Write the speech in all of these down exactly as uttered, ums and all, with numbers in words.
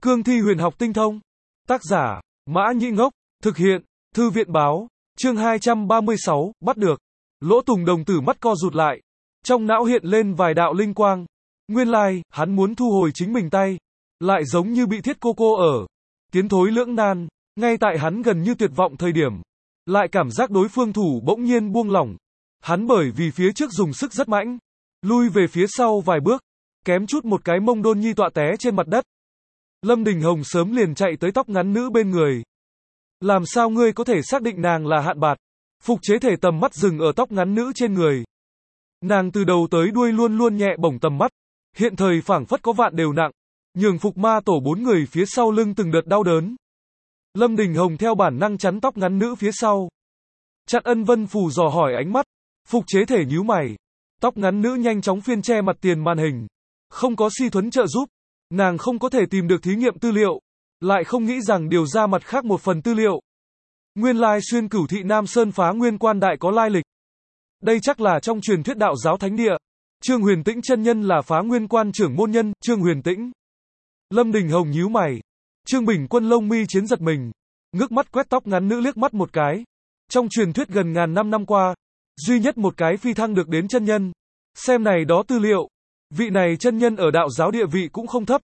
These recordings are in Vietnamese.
Cương thi huyền học tinh thông. Tác giả, Mã Nhĩ Ngốc. Thực hiện, Thư viện báo. Chương hai trăm ba mươi sáu, bắt được. Lỗ Tùng đồng tử mắt co rụt lại. Trong não hiện lên vài đạo linh quang. Nguyên lai, hắn muốn thu hồi chính mình tay. Lại giống như bị thiết cô cô ở. Tiến thối lưỡng nan. Ngay tại hắn gần như tuyệt vọng thời điểm. Lại cảm giác đối phương thủ bỗng nhiên buông lỏng. Hắn bởi vì phía trước dùng sức rất mạnh. Lui về phía sau vài bước. Kém chút một cái mông đôn nhi tọa té trên mặt đất. Lâm Đình Hồng sớm liền chạy tới tóc ngắn nữ bên người. Làm sao ngươi có thể xác định nàng là Hạn Bạt? Phục chế thể tầm mắt dừng ở tóc ngắn nữ trên người. Nàng từ đầu tới đuôi luôn luôn nhẹ bổng tầm mắt. Hiện thời phảng phất có vạn đều nặng. Nhường Phục Ma tổ bốn người phía sau lưng từng đợt đau đớn. Lâm Đình Hồng theo bản năng chắn tóc ngắn nữ phía sau. Chặn Ân Vân Phù dò hỏi ánh mắt. Phục chế thể nhíu mày. Tóc ngắn nữ nhanh chóng phiên che mặt tiền màn hình. Không có Si Thuấn trợ giúp. Nàng không có thể tìm được thí nghiệm tư liệu. Lại không nghĩ rằng điều ra mặt khác một phần tư liệu. Nguyên lai xuyên cửu thị Nam Sơn Phá Nguyên Quan đại có lai lịch. Đây chắc là trong truyền thuyết đạo giáo thánh địa. Trương Huyền Tĩnh chân nhân là Phá Nguyên Quan trưởng môn nhân, Trương Huyền Tĩnh. Lâm Đình Hồng nhíu mày. Trương Bình Quân lông mi chiến giật mình. Ngước mắt quét tóc ngắn nữ liếc mắt một cái. Trong truyền thuyết gần ngàn năm năm qua, duy nhất một cái phi thăng được đến chân nhân. Xem này đó tư liệu. Vị này chân nhân ở đạo giáo địa vị cũng không thấp.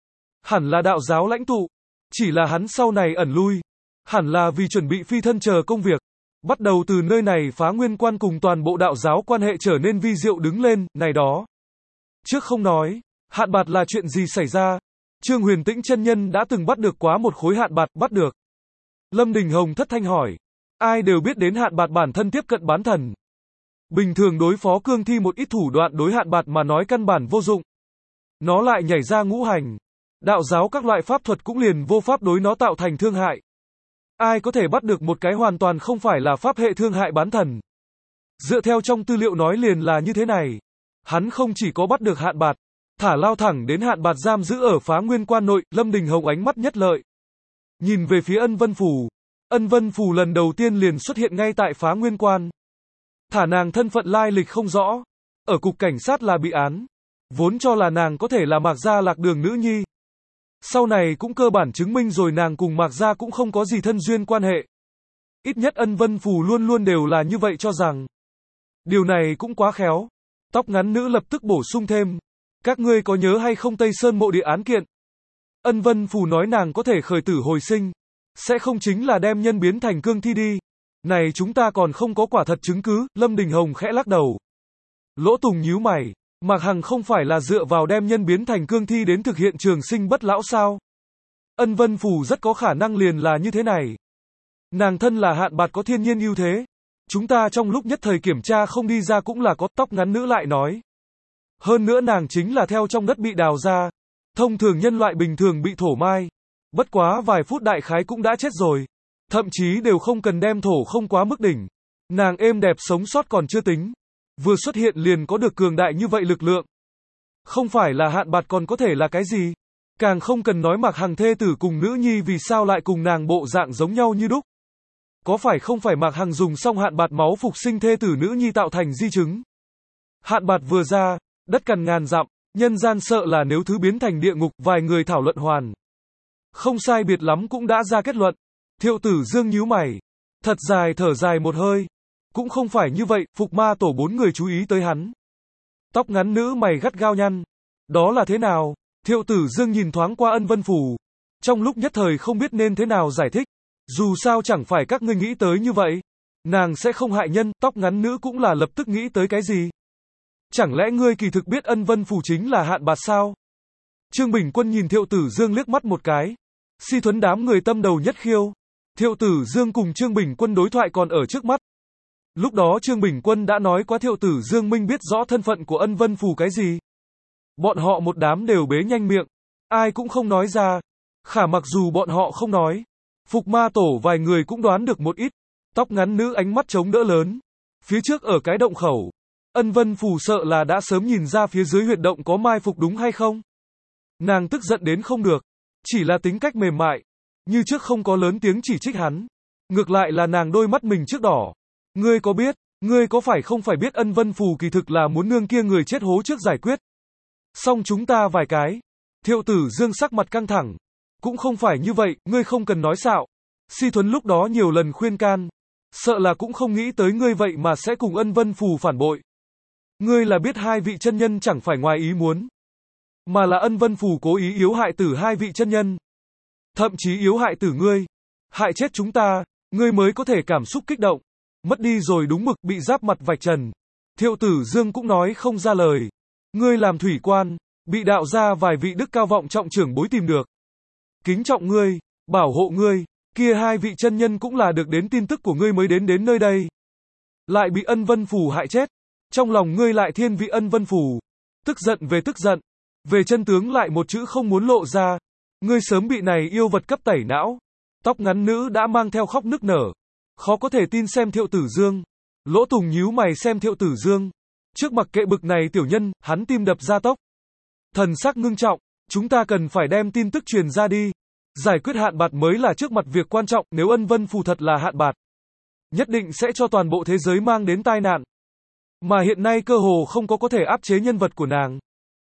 Hẳn là đạo giáo lãnh tụ. Chỉ là hắn sau này ẩn lui. Hẳn là vì chuẩn bị phi thân chờ công việc. Bắt đầu từ nơi này Phá Nguyên Quan cùng toàn bộ đạo giáo quan hệ trở nên vi diệu đứng lên, này đó. Trước không nói, Hạn Bạt là chuyện gì xảy ra. Trương Huyền Tĩnh chân nhân đã từng bắt được quá một khối Hạn Bạt, bắt được. Lâm Đình Hồng thất thanh hỏi. Ai đều biết đến Hạn Bạt bản thân tiếp cận bán thần. Bình thường đối phó cương thi một ít thủ đoạn đối Hạn Bạt mà nói căn bản vô dụng. Nó lại nhảy ra ngũ hành. Đạo giáo các loại pháp thuật cũng liền vô pháp đối nó tạo thành thương hại. Ai có thể bắt được một cái hoàn toàn không phải là pháp hệ thương hại bán thần. Dựa theo trong tư liệu nói liền là như thế này. Hắn không chỉ có bắt được Hạn Bạt, thả lao thẳng đến Hạn Bạt giam giữ ở Phá Nguyên Quan nội. Lâm Đình Hồng ánh mắt nhất lợi. Nhìn về phía Ân Vân Phù. Ân Vân Phù lần đầu tiên liền xuất hiện ngay tại Phá Nguyên Quan. Thả nàng thân phận lai lịch không rõ. Ở cục cảnh sát là bị án. Vốn cho là nàng có thể là Mạc Gia Lạc Đường nữ nhi. Sau này cũng cơ bản chứng minh rồi nàng cùng Mạc Gia cũng không có gì thân duyên quan hệ. Ít nhất Ân Vân Phù luôn luôn đều là như vậy cho rằng. Điều này cũng quá khéo. Tóc ngắn nữ lập tức bổ sung thêm. Các ngươi có nhớ hay không Tây Sơn mộ địa án kiện? Ân Vân Phù nói nàng có thể khởi tử hồi sinh. Sẽ không chính là đem nhân biến thành cương thi đi. Này chúng ta còn không có quả thật chứng cứ. Lâm Đình Hồng khẽ lắc đầu. Lỗ Tùng nhíu mày. Mạc Hằng không phải là dựa vào đem nhân biến thành cương thi đến thực hiện trường sinh bất lão sao? Ân Vân Phù rất có khả năng liền là như thế này. Nàng thân là Hạn Bạt có thiên nhiên ưu thế. Chúng ta trong lúc nhất thời kiểm tra không đi ra cũng là có. Tóc ngắn nữ lại nói. Hơn nữa nàng chính là theo trong đất bị đào ra. Thông thường nhân loại bình thường bị thổ mai. Bất quá vài phút đại khái cũng đã chết rồi. Thậm chí đều không cần đem thổ không quá mức đỉnh. Nàng êm đẹp sống sót còn chưa tính. Vừa xuất hiện liền có được cường đại như vậy lực lượng. Không phải là Hạn Bạt còn có thể là cái gì. Càng không cần nói Mạc Hằng thê tử cùng nữ nhi vì sao lại cùng nàng bộ dạng giống nhau như đúc. Có phải không phải Mạc Hằng dùng xong Hạn Bạt máu phục sinh thê tử nữ nhi tạo thành di chứng. Hạn Bạt vừa ra, đất cằn ngàn dặm, nhân gian sợ là nếu thứ biến thành địa ngục, vài người thảo luận hoàn. Không sai biệt lắm cũng đã ra kết luận. Thiệu Tử Dương nhíu mày. Thật dài thở dài một hơi. Cũng không phải như vậy, Phục Ma tổ bốn người chú ý tới hắn. Tóc ngắn nữ mày gắt gao nhăn. Đó là thế nào? Thiệu Tử Dương nhìn thoáng qua Ân Vân Phù. Trong lúc nhất thời không biết nên thế nào giải thích. Dù sao chẳng phải các ngươi nghĩ tới như vậy. Nàng sẽ không hại nhân, tóc ngắn nữ cũng là lập tức nghĩ tới cái gì? Chẳng lẽ ngươi kỳ thực biết Ân Vân Phù chính là Hạn Bạt sao? Trương Bình Quân nhìn Thiệu Tử Dương liếc mắt một cái. Si Thuấn đám người tâm đầu nhất khiêu. Thiệu Tử Dương cùng Trương Bình Quân đối thoại còn ở trước mắt. Lúc đó Trương Bình Quân đã nói quá Thiệu Tử Dương minh biết rõ thân phận của Ân Vân Phù cái gì. Bọn họ một đám đều bế nhanh miệng. Ai cũng không nói ra. Khả mặc dù bọn họ không nói. Phục Ma tổ vài người cũng đoán được một ít. Tóc ngắn nữ ánh mắt chống đỡ lớn. Phía trước ở cái động khẩu. Ân Vân Phù sợ là đã sớm nhìn ra phía dưới huyệt động có mai phục đúng hay không. Nàng tức giận đến không được. Chỉ là tính cách mềm mại. Như trước không có lớn tiếng chỉ trích hắn. Ngược lại là nàng đôi mắt mình trước đỏ. Ngươi có biết, ngươi có phải không phải biết Ân Vân Phù kỳ thực là muốn nương kia người chết hố trước giải quyết. Xong chúng ta vài cái. Thiệu Tử Dương sắc mặt căng thẳng. Cũng không phải như vậy, ngươi không cần nói xạo. Si Thuấn lúc đó nhiều lần khuyên can. Sợ là cũng không nghĩ tới ngươi vậy mà sẽ cùng Ân Vân Phù phản bội. Ngươi là biết hai vị chân nhân chẳng phải ngoài ý muốn. Mà là Ân Vân Phù cố ý yếu hại tử hai vị chân nhân. Thậm chí yếu hại tử ngươi. Hại chết chúng ta, ngươi mới có thể cảm xúc kích động. Mất đi rồi đúng mực bị giáp mặt vạch trần. Thiệu Tử Dương cũng nói không ra lời. Ngươi làm thủy quan, bị đạo ra vài vị đức cao vọng trọng trưởng bối tìm được. Kính trọng ngươi, bảo hộ ngươi, kia hai vị chân nhân cũng là được đến tin tức của ngươi mới đến đến nơi đây. Lại bị Ân Vân Phù hại chết. Trong lòng ngươi lại thiên vị Ân Vân Phù. Tức giận về tức giận. Về chân tướng lại một chữ không muốn lộ ra. Ngươi sớm bị này yêu vật cấp tẩy não. Tóc ngắn nữ đã mang theo khóc nức nở. Khó có thể tin xem Thiệu Tử Dương. Lỗ Tùng nhíu mày xem Thiệu Tử Dương. Trước mặc kệ bực này tiểu nhân, hắn tim đập ra tốc. Thần sắc ngưng trọng, chúng ta cần phải đem tin tức truyền ra đi. Giải quyết hạn bạt mới là trước mặt việc quan trọng, nếu Ân Vân Phù thật là hạn bạt. Nhất định sẽ cho toàn bộ thế giới mang đến tai nạn. Mà hiện nay cơ hồ không có có thể áp chế nhân vật của nàng.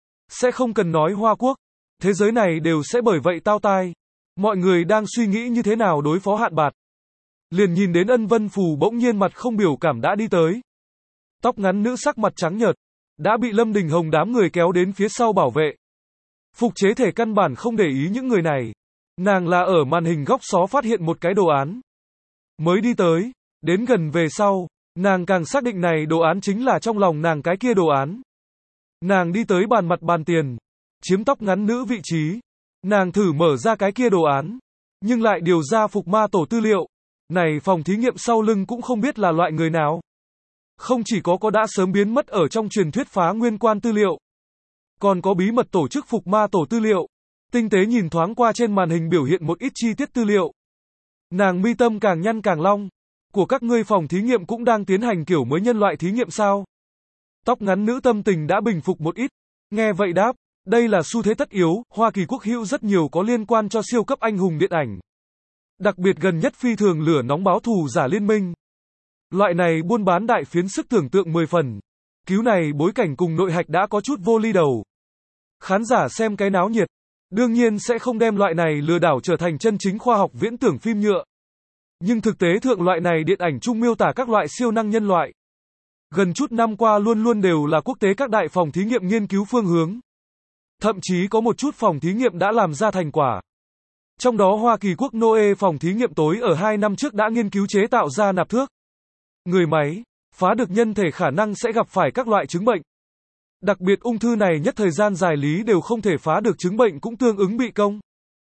Sẽ không cần nói Hoa Quốc. Thế giới này đều sẽ bởi vậy tao tai. Mọi người đang suy nghĩ như thế nào đối phó hạn bạt. Liền nhìn đến Ân Vân Phù bỗng nhiên mặt không biểu cảm đã đi tới. Tóc ngắn nữ sắc mặt trắng nhợt. Đã bị Lâm Đình Hồng đám người kéo đến phía sau bảo vệ. Phục chế thể căn bản không để ý những người này. Nàng là ở màn hình góc xó phát hiện một cái đồ án. Mới đi tới, đến gần về sau, nàng càng xác định này đồ án chính là trong lòng nàng cái kia đồ án. Nàng đi tới bàn mặt bàn tiền, chiếm tóc ngắn nữ vị trí. Nàng thử mở ra cái kia đồ án, nhưng lại điều ra phục ma tổ tư liệu. Này phòng thí nghiệm sau lưng cũng không biết là loại người nào. Không chỉ có có đã sớm biến mất ở trong truyền thuyết phá nguyên quan tư liệu, còn có bí mật tổ chức phục ma tổ tư liệu. Tinh tế nhìn thoáng qua trên màn hình biểu hiện một ít chi tiết tư liệu. Nàng mi tâm càng nhăn càng long. Của các ngươi phòng thí nghiệm cũng đang tiến hành kiểu mới nhân loại thí nghiệm sao? Tóc ngắn nữ tâm tình đã bình phục một ít. Nghe vậy đáp, đây là xu thế tất yếu, Hoa Kỳ quốc hữu rất nhiều có liên quan cho siêu cấp anh hùng điện ảnh. Đặc biệt gần nhất phi thường lửa nóng báo thù giả liên minh. Loại này buôn bán đại phiến sức tưởng tượng mười phần. Cứu này bối cảnh cùng nội hạch đã có chút vô ly đầu. Khán giả xem cái náo nhiệt. Đương nhiên sẽ không đem loại này lừa đảo trở thành chân chính khoa học viễn tưởng phim nhựa. Nhưng thực tế thượng loại này điện ảnh chung miêu tả các loại siêu năng nhân loại. Gần chút năm qua luôn luôn đều là quốc tế các đại phòng thí nghiệm nghiên cứu phương hướng. Thậm chí có một chút phòng thí nghiệm đã làm ra thành quả. Trong đó Hoa Kỳ quốc Noe phòng thí nghiệm tối ở hai năm trước đã nghiên cứu chế tạo ra nạp thước. Người máy, phá được nhân thể khả năng sẽ gặp phải các loại chứng bệnh. Đặc biệt ung thư này nhất thời gian dài lý đều không thể phá được chứng bệnh cũng tương ứng bị công.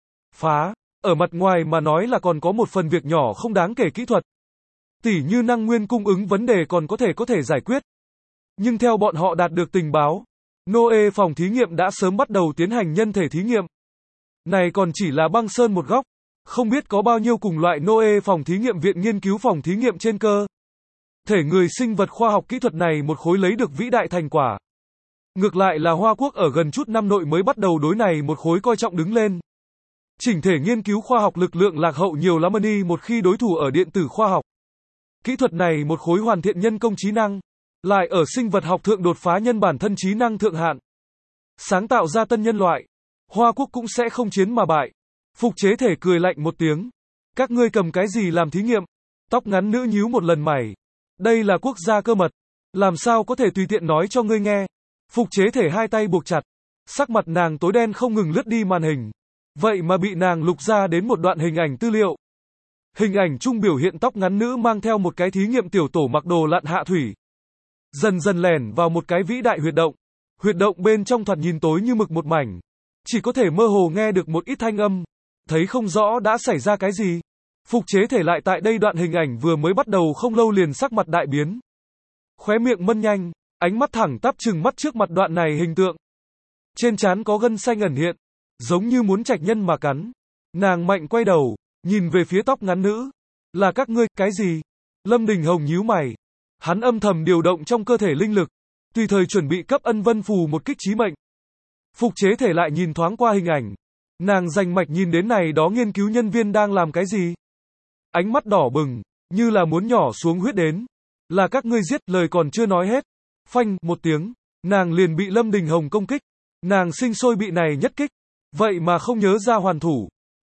Phá, ở mặt ngoài mà nói là còn có một phần việc nhỏ không đáng kể kỹ thuật. Tỉ như năng nguyên cung ứng vấn đề còn có thể có thể giải quyết. Nhưng theo bọn họ đạt được tình báo, Noe phòng thí nghiệm đã sớm bắt đầu tiến hành nhân thể thí nghiệm. Này còn chỉ là băng sơn một góc. Không biết có bao nhiêu cùng loại Noe phòng thí nghiệm viện nghiên cứu phòng thí nghiệm trên cơ thể người sinh vật khoa học kỹ thuật này một khối lấy được vĩ đại thành quả. Ngược lại là Hoa Quốc ở gần chút năm nội mới bắt đầu đối này một khối coi trọng đứng lên. Chỉnh thể nghiên cứu khoa học lực lượng lạc hậu nhiều lắm đi một khi đối thủ ở điện tử khoa học. Kỹ thuật này một khối hoàn thiện nhân công trí năng, lại ở sinh vật học thượng đột phá nhân bản thân trí năng thượng hạn. Sáng tạo ra tân nhân loại. Hoa Quốc cũng sẽ không chiến mà bại. Phục chế thể cười lạnh một tiếng. Các ngươi cầm cái gì làm thí nghiệm? Tóc ngắn nữ nhíu một lần mày. Đây là quốc gia cơ mật. Làm sao có thể tùy tiện nói cho ngươi nghe? Phục chế thể hai tay buộc chặt. Sắc mặt nàng tối đen không ngừng lướt đi màn hình. Vậy mà bị nàng lục ra đến một đoạn hình ảnh tư liệu. Hình ảnh chung biểu hiện tóc ngắn nữ mang theo một cái thí nghiệm tiểu tổ mặc đồ lặn hạ thủy. Dần dần lẻn vào một cái vĩ đại huyệt động. Huyệt động bên trong thoạt nhìn tối như mực một mảnh. Chỉ có thể mơ hồ nghe được một ít thanh âm. Thấy không rõ đã xảy ra cái gì. Phục chế thể lại tại đây đoạn hình ảnh vừa mới bắt đầu không lâu liền sắc mặt đại biến. Khóe miệng mân nhanh, ánh mắt thẳng tắp trừng mắt trước mặt đoạn này hình tượng. Trên trán có gân xanh ẩn hiện, giống như muốn trạch nhân mà cắn. Nàng mạnh quay đầu, nhìn về phía tóc ngắn nữ. Là các ngươi, cái gì? Lâm Đình Hồng nhíu mày. Hắn âm thầm điều động trong cơ thể linh lực, tùy thời chuẩn bị cấp Ân Vân Phù một kích chí mệnh. Phục chế thể lại nhìn thoáng qua hình ảnh. Nàng rành mạch nhìn đến này đó nghiên cứu nhân viên đang làm cái gì? Ánh mắt đỏ bừng, như là muốn nhỏ xuống huyết đến. Là các ngươi giết, lời còn chưa nói hết. Phanh, một tiếng, nàng liền bị Lâm Đình Hồng công kích. Nàng sinh sôi bị này nhất kích. Vậy mà không nhớ ra hoàn thủ.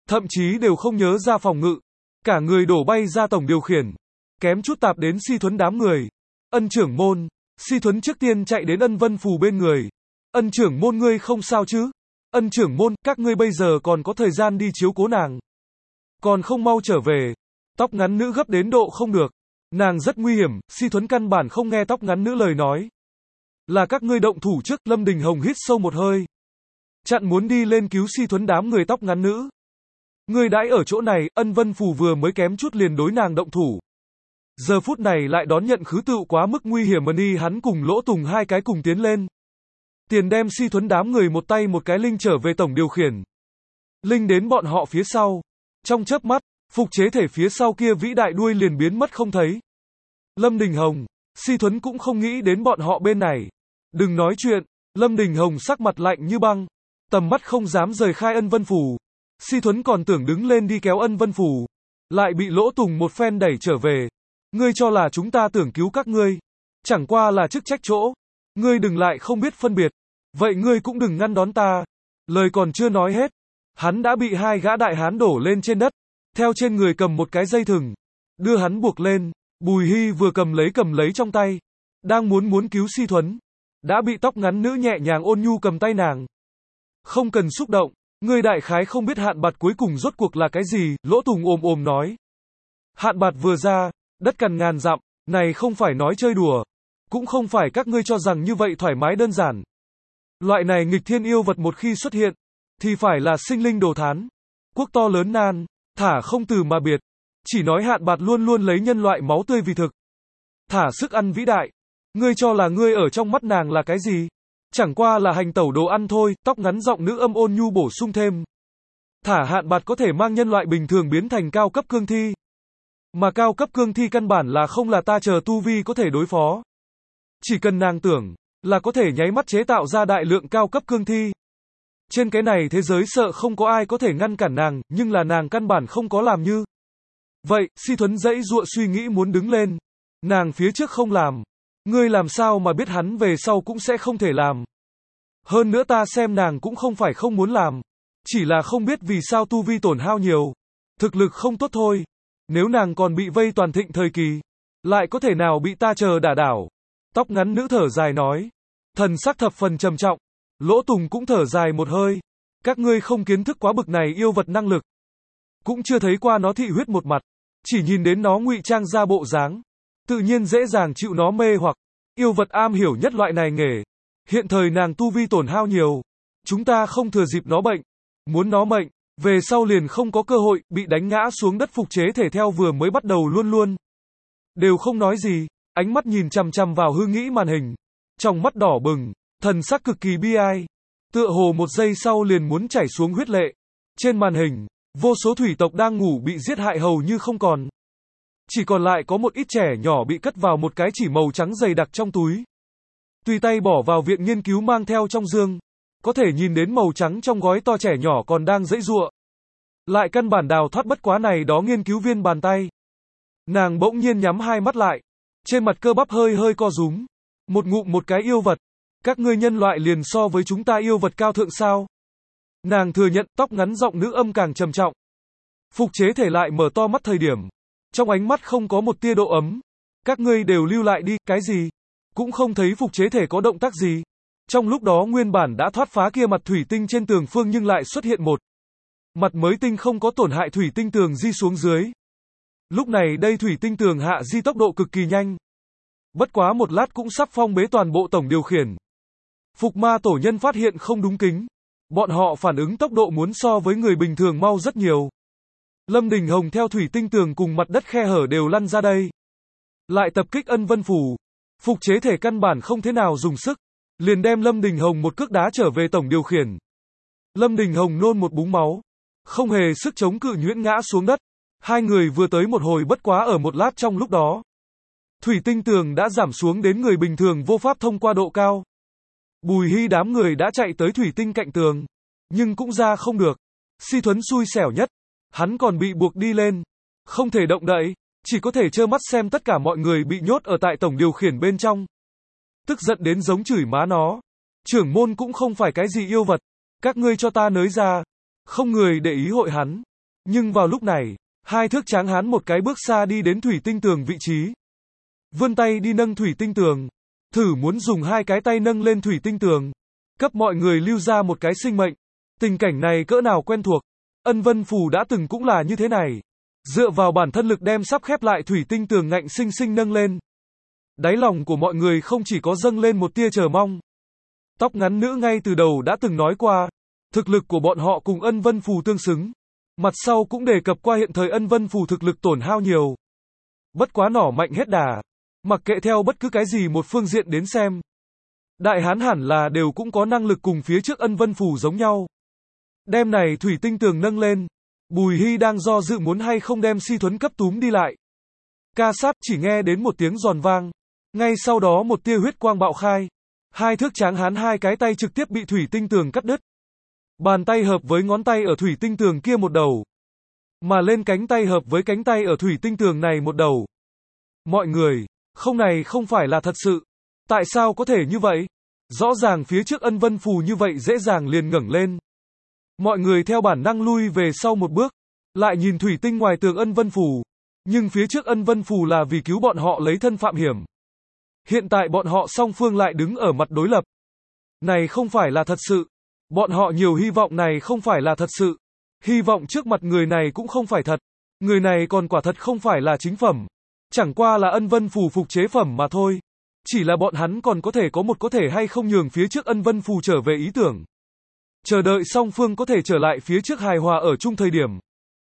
thậm chí đều không nhớ ra phòng ngự, cả người đổ bay ra tổng điều khiển, kém chút tạp đến Si Thuấn đám người. Ân trưởng môn, Si Thuấn trước tiên chạy đến Ân Vân Phù bên người. Ân trưởng môn ngươi không sao chứ? Ân trưởng môn, các ngươi bây giờ còn có thời gian đi chiếu cố nàng. Còn không mau trở về. Tóc ngắn nữ gấp đến độ không được. Nàng rất nguy hiểm, Si Thuấn căn bản không nghe tóc ngắn nữ lời nói. Là các ngươi động thủ trước, Lâm Đình Hồng hít sâu một hơi. Chặn muốn đi lên cứu Si Thuấn đám người tóc ngắn nữ. Ngươi đãi ở chỗ này, Ân Vân Phù vừa mới kém chút liền đối nàng động thủ. Giờ phút này lại đón nhận khứ tựu quá mức nguy hiểm, ni hắn cùng Lỗ Tùng hai cái cùng tiến lên. Tiền đem Si Thuấn đám người một tay một cái linh trở về tổng điều khiển. Linh đến bọn họ phía sau. Trong chớp mắt, phục chế thể phía sau kia vĩ đại đuôi liền biến mất không thấy. Lâm Đình Hồng, Si Thuấn cũng không nghĩ đến bọn họ bên này. Đừng nói chuyện, Lâm Đình Hồng sắc mặt lạnh như băng. Tầm mắt không dám rời khai Ân Vân Phù. Si Thuấn còn tưởng đứng lên đi kéo Ân Vân Phù. Lại bị Lỗ Tùng một phen đẩy trở về. Ngươi cho là chúng ta tưởng cứu các ngươi. Chẳng qua là chức trách chỗ. Ngươi đừng lại không biết phân biệt. Vậy ngươi cũng đừng ngăn đón ta. Lời còn chưa nói hết. Hắn đã bị hai gã đại hán đổ lên trên đất. Theo trên người cầm một cái dây thừng. Đưa hắn buộc lên. Bùi Hy vừa cầm lấy cầm lấy trong tay. Đang muốn muốn cứu Si Thuấn. Đã bị tóc ngắn nữ nhẹ nhàng ôn nhu cầm tay nàng. Không cần xúc động. Ngươi đại khái không biết hạn bạt cuối cùng rốt cuộc là cái gì. Lỗ Tùng ồm ồm nói. Hạn bạt vừa ra. Đất cằn ngàn dặm. Này không phải nói chơi đùa. Cũng không phải các ngươi cho rằng như vậy thoải mái đơn giản. Loại này nghịch thiên yêu vật một khi xuất hiện. Thì phải là sinh linh đồ thán. Quốc to lớn nan. Thả không từ mà biệt. Chỉ nói hạn bạt luôn luôn lấy nhân loại máu tươi vì thực. Thả sức ăn vĩ đại. Ngươi cho là ngươi ở trong mắt nàng là cái gì? Chẳng qua là hành tẩu đồ ăn thôi. Tóc ngắn giọng nữ âm ôn nhu bổ sung thêm. Thả hạn bạt có thể mang nhân loại bình thường biến thành cao cấp cương thi. Mà cao cấp cương thi căn bản là không là ta chờ tu vi có thể đối phó. Chỉ cần nàng tưởng, là có thể nháy mắt chế tạo ra đại lượng cao cấp cương thi. Trên cái này thế giới sợ không có ai có thể ngăn cản nàng, nhưng là nàng căn bản không có làm như. Vậy, Si Thuấn dãy dụa suy nghĩ muốn đứng lên. Nàng phía trước không làm. Ngươi làm sao mà biết hắn về sau cũng sẽ không thể làm. Hơn nữa ta xem nàng cũng không phải không muốn làm. Chỉ là không biết vì sao tu vi tổn hao nhiều. Thực lực không tốt thôi. Nếu nàng còn bị vây toàn thịnh thời kỳ. Lại có thể nào bị ta chờ đả đảo. Tóc ngắn nữ thở dài nói. Thần sắc thập phần trầm trọng. Lỗ Tùng cũng thở dài một hơi. Các ngươi không kiến thức quá bực này yêu vật năng lực. Cũng chưa thấy qua nó thị huyết một mặt. Chỉ nhìn đến nó ngụy trang ra bộ dáng. Tự nhiên dễ dàng chịu nó mê hoặc. Yêu vật am hiểu nhất loại này nghề. Hiện thời nàng tu vi tổn hao nhiều. Chúng ta không thừa dịp nó bệnh. Muốn nó mệnh. Về sau liền không có cơ hội. Bị đánh ngã xuống đất phục chế thể theo vừa mới bắt đầu luôn luôn. Đều không nói gì. Ánh mắt nhìn chằm chằm vào hư nghĩ màn hình. Trong mắt đỏ bừng. Thần sắc cực kỳ bi ai. Tựa hồ một giây sau liền muốn chảy xuống huyết lệ. Trên màn hình. Vô số thủy tộc đang ngủ bị giết hại hầu như không còn. Chỉ còn lại có một ít trẻ nhỏ bị cất vào một cái chỉ màu trắng dày đặc trong túi. Tùy tay bỏ vào viện nghiên cứu mang theo trong dương. Có thể nhìn đến màu trắng trong gói to trẻ nhỏ còn đang giãy giụa. Lại căn bản đào thoát bất quá này đó nghiên cứu viên bàn tay. Nàng bỗng nhiên nhắm hai mắt lại. Trên mặt cơ bắp hơi hơi co rúm. Một ngụm một cái yêu vật. Các ngươi nhân loại liền so với chúng ta yêu vật cao thượng sao? Nàng thừa nhận tóc ngắn giọng nữ âm càng trầm trọng. Phục chế thể lại mở to mắt thời điểm. Trong ánh mắt không có một tia độ ấm. Các ngươi đều lưu lại đi, cái gì? Cũng không thấy phục chế thể có động tác gì. Trong lúc đó nguyên bản đã thoát phá kia mặt thủy tinh trên tường phương nhưng lại xuất hiện một mặt mới tinh không có tổn hại thủy tinh tường di xuống dưới. Lúc này đây thủy tinh tường hạ di tốc độ cực kỳ nhanh. Bất quá một lát cũng sắp phong bế toàn bộ tổng điều khiển. Phục ma tổ nhân phát hiện không đúng kính. Bọn họ phản ứng tốc độ muốn so với người bình thường mau rất nhiều. Lâm Đình Hồng theo thủy tinh tường cùng mặt đất khe hở đều lăn ra đây. Lại tập kích Ân Vân Phù. Phục chế thể căn bản không thế nào dùng sức. Liền đem Lâm Đình Hồng một cước đá trở về tổng điều khiển. Lâm Đình Hồng nôn một búng máu. Không hề sức chống cự nhuyễn ngã xuống đất. Hai người vừa tới một hồi bất quá ở một lát trong lúc đó. Thủy tinh tường đã giảm xuống đến người bình thường vô pháp thông qua độ cao. Bùi Hy đám người đã chạy tới thủy tinh cạnh tường. Nhưng cũng ra không được. Si Thuấn xui xẻo nhất. Hắn còn bị buộc đi lên. Không thể động đậy. Chỉ có thể trơ mắt xem tất cả mọi người bị nhốt ở tại tổng điều khiển bên trong. Tức giận đến giống chửi má nó. Trưởng môn cũng không phải cái gì yêu vật. Các ngươi cho ta nới ra. Không người để ý hội hắn. Nhưng vào lúc này, hai thước tráng hán một cái bước xa đi đến thủy tinh tường vị trí. Vươn tay đi nâng thủy tinh tường. Thử muốn dùng hai cái tay nâng lên thủy tinh tường. Cấp mọi người lưu ra một cái sinh mệnh. Tình cảnh này cỡ nào quen thuộc. Ân Vân Phù đã từng cũng là như thế này. Dựa vào bản thân lực đem sắp khép lại thủy tinh tường ngạnh sinh sinh nâng lên. Đáy lòng của mọi người không chỉ có dâng lên một tia chờ mong. Tóc ngắn nữ ngay từ đầu đã từng nói qua, thực lực của bọn họ cùng Ân Vân Phù tương xứng. Mặt sau cũng đề cập qua hiện thời Ân Vân Phù thực lực tổn hao nhiều. Bất quá nỏ mạnh hết đà. Mặc kệ theo bất cứ cái gì một phương diện đến xem. Đại hán hẳn là đều cũng có năng lực cùng phía trước Ân Vân Phù giống nhau. Đem này thủy tinh tường nâng lên. Bùi Hy đang do dự muốn hay không đem Si Thuấn cấp túm đi lại. Ca sát chỉ nghe đến một tiếng giòn vang. Ngay sau đó một tia huyết quang bạo khai. Hai thước tráng hán hai cái tay trực tiếp bị thủy tinh tường cắt đứt. Bàn tay hợp với ngón tay ở thủy tinh tường kia một đầu. Mà lên cánh tay hợp với cánh tay ở thủy tinh tường này một đầu. Mọi người, không này không phải là thật sự. Tại sao có thể như vậy? Rõ ràng phía trước Ân Vân Phù như vậy dễ dàng liền ngẩng lên. Mọi người theo bản năng lui về sau một bước. Lại nhìn thủy tinh ngoài tường Ân Vân Phù. Nhưng phía trước Ân Vân Phù là vì cứu bọn họ lấy thân phạm hiểm. Hiện tại bọn họ song phương lại đứng ở mặt đối lập. Này không phải là thật sự. Bọn họ nhiều hy vọng này không phải là thật sự. Hy vọng trước mặt người này cũng không phải thật. Người này còn quả thật không phải là chính phẩm. Chẳng qua là Ân Vân Phù phục chế phẩm mà thôi. Chỉ là bọn hắn còn có thể có một có thể hay không nhường phía trước Ân Vân Phù trở về ý tưởng. Chờ đợi song phương có thể trở lại phía trước hài hòa ở chung thời điểm.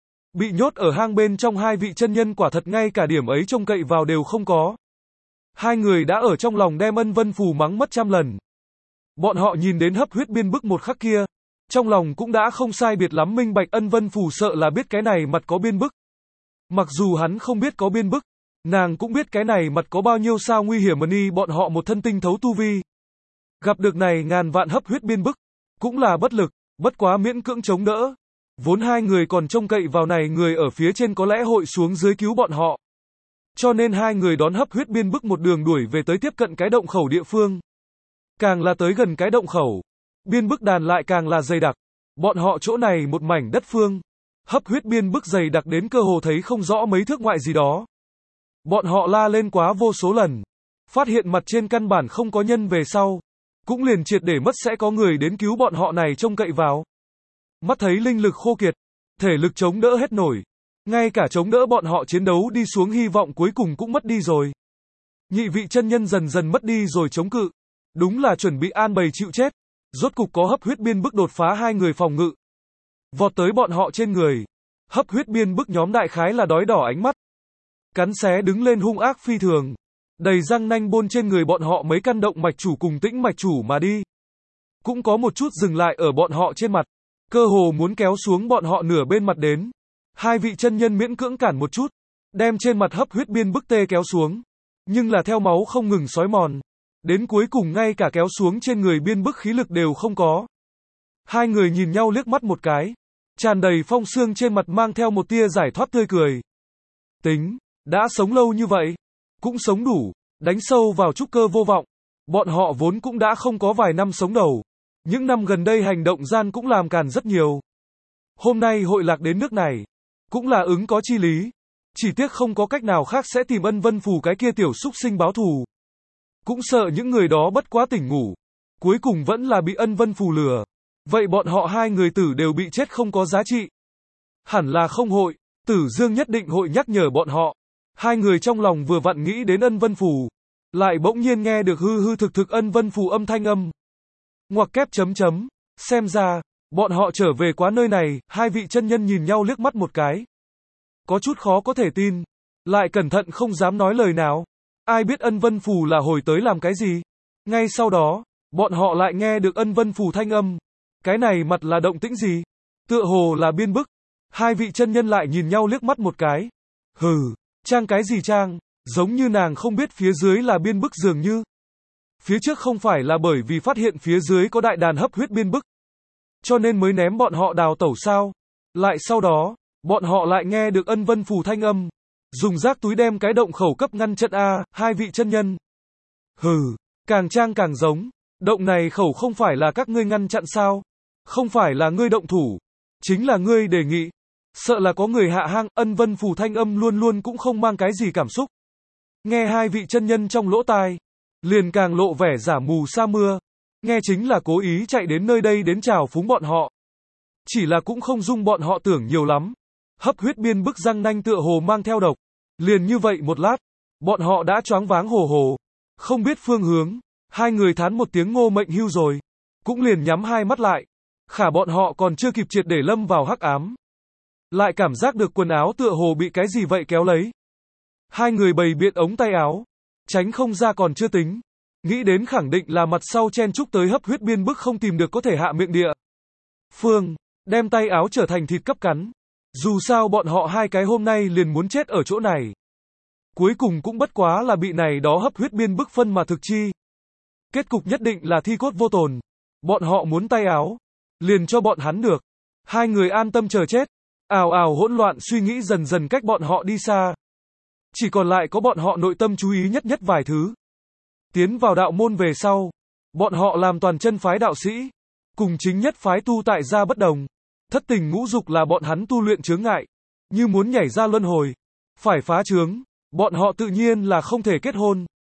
Bị nhốt ở hang bên trong hai vị chân nhân quả thật ngay cả điểm ấy trông cậy vào đều không có. Hai người đã ở trong lòng đem Ân Vân Phù mắng mất trăm lần. Bọn họ nhìn đến hấp huyết biên bức một khắc kia. Trong lòng cũng đã không sai biệt lắm minh bạch Ân Vân Phù sợ là biết cái này mặt có biên bức. Mặc dù hắn không biết có biên bức. Nàng cũng biết cái này mặt có bao nhiêu sao nguy hiểm mà ni bọn họ một thân tinh thấu tu vi. Gặp được này ngàn vạn hấp huyết biên bức. Cũng là bất lực, bất quá miễn cưỡng chống đỡ. Vốn hai người còn trông cậy vào này người ở phía trên có lẽ hội xuống dưới cứu bọn họ. Cho nên hai người đón hấp huyết biên bức một đường đuổi về tới tiếp cận cái động khẩu địa phương. Càng là tới gần cái động khẩu, biên bức đàn lại càng là dày đặc. Bọn họ chỗ này một mảnh đất phương. Hấp huyết biên bức dày đặc đến cơ hồ thấy không rõ mấy thước ngoại gì đó. Bọn họ la lên quá vô số lần. Phát hiện mặt trên căn bản không có nhân về sau. Cũng liền triệt để mất sẽ có người đến cứu bọn họ này trông cậy vào. Mắt thấy linh lực khô kiệt. Thể lực chống đỡ hết nổi. Ngay cả chống đỡ bọn họ chiến đấu đi xuống hy vọng cuối cùng cũng mất đi rồi. Nhị vị chân nhân dần dần mất đi rồi chống cự. Đúng là chuẩn bị an bày chịu chết. Rốt cục có hấp huyết biên bức đột phá hai người phòng ngự. Vọt tới bọn họ trên người. Hấp huyết biên bức nhóm đại khái là đói đỏ ánh mắt. Cắn xé đứng lên hung ác phi thường. Đầy răng nanh bôn trên người bọn họ mấy căn động mạch chủ cùng tĩnh mạch chủ mà đi. Cũng có một chút dừng lại ở bọn họ trên mặt. Cơ hồ muốn kéo xuống bọn họ nửa bên mặt đến. Hai vị chân nhân miễn cưỡng cản một chút. Đem trên mặt hấp huyết biên bức tê kéo xuống. Nhưng là theo máu không ngừng xói mòn. Đến cuối cùng ngay cả kéo xuống trên người biên bức khí lực đều không có. Hai người nhìn nhau liếc mắt một cái. Tràn đầy phong sương trên mặt mang theo một tia giải thoát tươi cười. Tính, đã sống lâu như vậy. Cũng sống đủ, đánh sâu vào trúc cơ vô vọng. Bọn họ vốn cũng đã không có vài năm sống đầu. Những năm gần đây hành động gian cũng làm càn rất nhiều. Hôm nay hội lạc đến nước này. Cũng là ứng có chi lý. Chỉ tiếc không có cách nào khác sẽ tìm Ân Vân Phù cái kia tiểu súc sinh báo thù. Cũng sợ những người đó bất quá tỉnh ngủ. Cuối cùng vẫn là bị Ân Vân Phù lừa. Vậy bọn họ hai người tử đều bị chết không có giá trị. Hẳn là không hội. Tử Dương nhất định hội nhắc nhở bọn họ. Hai người trong lòng vừa vặn nghĩ đến Ân Vân Phù. Lại bỗng nhiên nghe được hư hư thực thực Ân Vân Phù âm thanh âm. Ngoặc kép chấm chấm. Xem ra, bọn họ trở về quá nơi này. Hai vị chân nhân nhìn nhau liếc mắt một cái. Có chút khó có thể tin. Lại cẩn thận không dám nói lời nào. Ai biết Ân Vân Phù là hồi tới làm cái gì. Ngay sau đó, bọn họ lại nghe được Ân Vân Phù thanh âm. Cái này mặt là động tĩnh gì? Tựa hồ là biên bức. Hai vị chân nhân lại nhìn nhau liếc mắt một cái. Hừ, trang cái gì trang? Giống như nàng không biết phía dưới là biên bức dường như. Phía trước không phải là bởi vì phát hiện phía dưới có đại đàn hấp huyết biên bức. Cho nên mới ném bọn họ đào tẩu sao? Lại sau đó, bọn họ lại nghe được Ân Vân Phù thanh âm. Dùng rác túi đem cái động khẩu cấp ngăn chặn a, hai vị chân nhân. Hừ, càng trang càng giống. Động này khẩu không phải là các ngươi ngăn chặn sao? Không phải là ngươi động thủ. Chính là ngươi đề nghị. Sợ là có người hạ hang, Ân Vân Phù thanh âm luôn luôn cũng không mang cái gì cảm xúc. Nghe hai vị chân nhân trong lỗ tai, liền càng lộ vẻ giả mù sa mưa. Nghe chính là cố ý chạy đến nơi đây đến chào phúng bọn họ. Chỉ là cũng không dung bọn họ tưởng nhiều lắm. Hấp huyết biên bức răng nanh tựa hồ mang theo độc. Liền như vậy một lát, bọn họ đã choáng váng hồ hồ. Không biết phương hướng. Hai người thán một tiếng ngô mệnh hưu rồi. Cũng liền nhắm hai mắt lại. Khả bọn họ còn chưa kịp triệt để lâm vào hắc ám. Lại cảm giác được quần áo tựa hồ bị cái gì vậy kéo lấy. Hai người bày biện ống tay áo. Tránh không ra còn chưa tính. Nghĩ đến khẳng định là mặt sau chen chúc tới hấp huyết biên bức không tìm được có thể hạ miệng địa. Phương, đem tay áo trở thành thịt cấp cắn. Dù sao bọn họ hai cái hôm nay liền muốn chết ở chỗ này. Cuối cùng cũng bất quá là bị này đó hấp huyết biên bức phân mà thực chi. Kết cục nhất định là thi cốt vô tồn. Bọn họ muốn tay áo. Liền cho bọn hắn được. Hai người an tâm chờ chết. Ào ào hỗn loạn suy nghĩ dần dần cách bọn họ đi xa. Chỉ còn lại có bọn họ nội tâm chú ý nhất nhất vài thứ. Tiến vào đạo môn về sau. Bọn họ làm toàn chân phái đạo sĩ. Cùng chính nhất phái tu tại gia bất đồng. Thất tình ngũ dục là bọn hắn tu luyện chướng ngại. Như muốn nhảy ra luân hồi. Phải phá chướng. Bọn họ tự nhiên là không thể kết hôn.